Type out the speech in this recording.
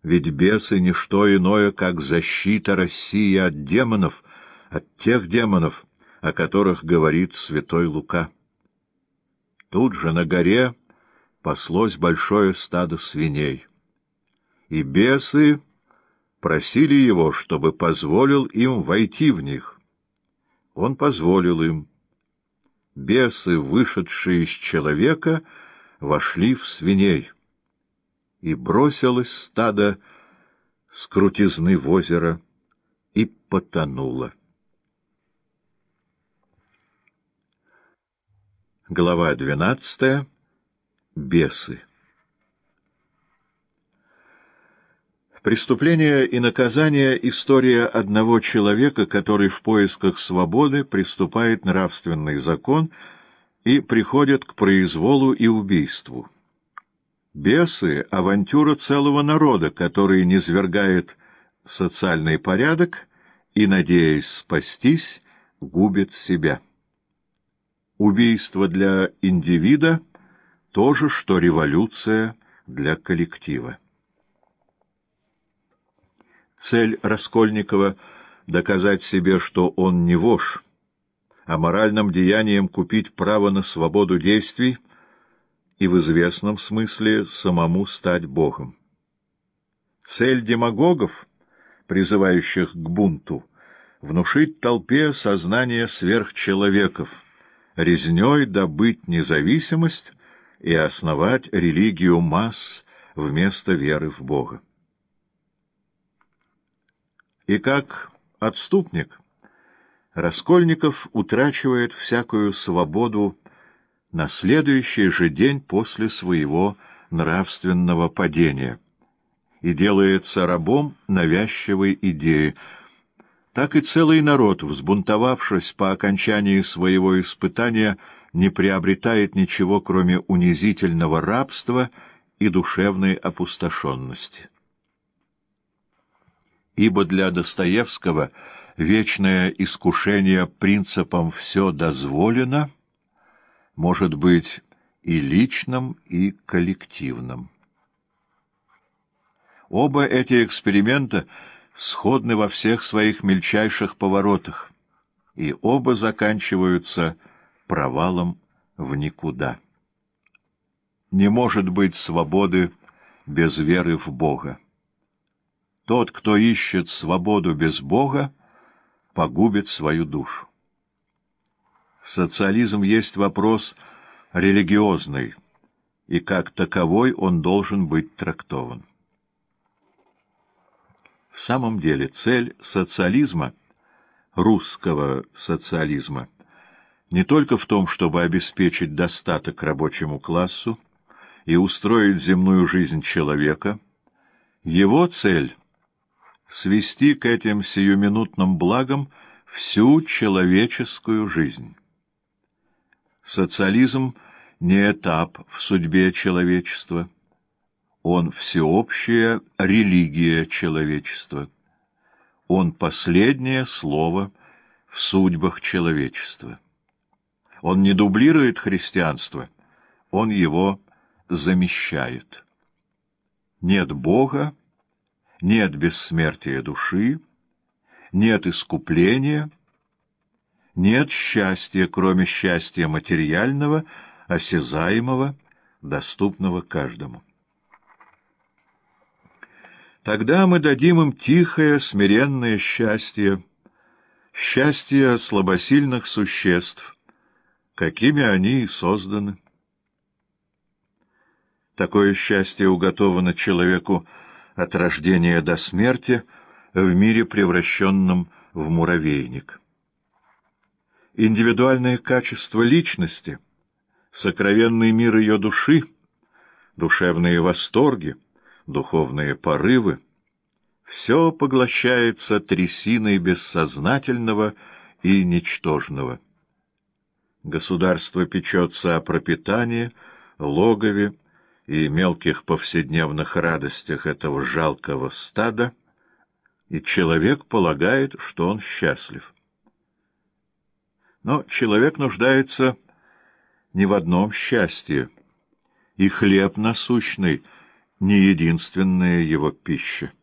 Ведь бесы — не что иное, как защита России от демонов, от тех демонов, о которых говорит святой Лука. Тут же на горе паслось большое стадо свиней, и бесы просили его, чтобы позволил им войти в них. Он позволил им. Бесы, вышедшие из человека, вошли в свиней, и бросилось стадо с крутизны в озеро и потонуло. Глава 12. Бесы. Преступление и наказание — история одного человека, который в поисках свободы приступает нравственный закон и приходит к произволу и убийству. Бесы — авантюра целого народа, который низвергает социальный порядок и, надеясь спастись, губит себя. Убийство для индивида — то же, что революция для коллектива. Цель Раскольникова — доказать себе, что он не вошь, а моральным деянием купить право на свободу действий и в известном смысле самому стать Богом. Цель демагогов, призывающих к бунту, — внушить толпе сознание сверхчеловеков, резнёй добыть независимость и основать религию масс вместо веры в Бога. И как отступник Раскольников утрачивает всякую свободу на следующий же день после своего нравственного падения и делается рабом навязчивой идеи. Так и целый народ, взбунтовавшись по окончании своего испытания, не приобретает ничего, кроме унизительного рабства и душевной опустошенности. Ибо для Достоевского вечное искушение принципом «все дозволено» может быть и личным, и коллективным. Оба эти эксперимента сходны во всех своих мельчайших поворотах, и оба заканчиваются провалом в никуда. Не может быть свободы без веры в Бога. Тот, кто ищет свободу без Бога, погубит свою душу. Социализм есть вопрос религиозный, и как таковой он должен быть трактован. В самом деле цель социализма, русского социализма, не только в том, чтобы обеспечить достаток рабочему классу и устроить земную жизнь человека. Его цель — свести к этим сиюминутным благам всю человеческую жизнь. Социализм не этап в судьбе человечества. Он всеобщая религия человечества. Он последнее слово в судьбах человечества. Он не дублирует христианство, он его замещает. Нет Бога, нет бессмертия души, нет искупления, нет счастья, кроме счастья материального, осязаемого, доступного каждому. Тогда мы дадим им тихое, смиренное счастье, счастье слабосильных существ, какими они и созданы. Такое счастье уготовано человеку от рождения до смерти в мире, превращенном в муравейник. Индивидуальные качества личности, сокровенный мир ее души, душевные восторги, духовные порывы — все поглощается трясиной бессознательного и ничтожного. Государство печется о пропитании, логове и мелких повседневных радостях этого жалкого стада, и человек полагает, что он счастлив. Но человек нуждается не в одном счастье, и хлеб насущный не единственная его пища.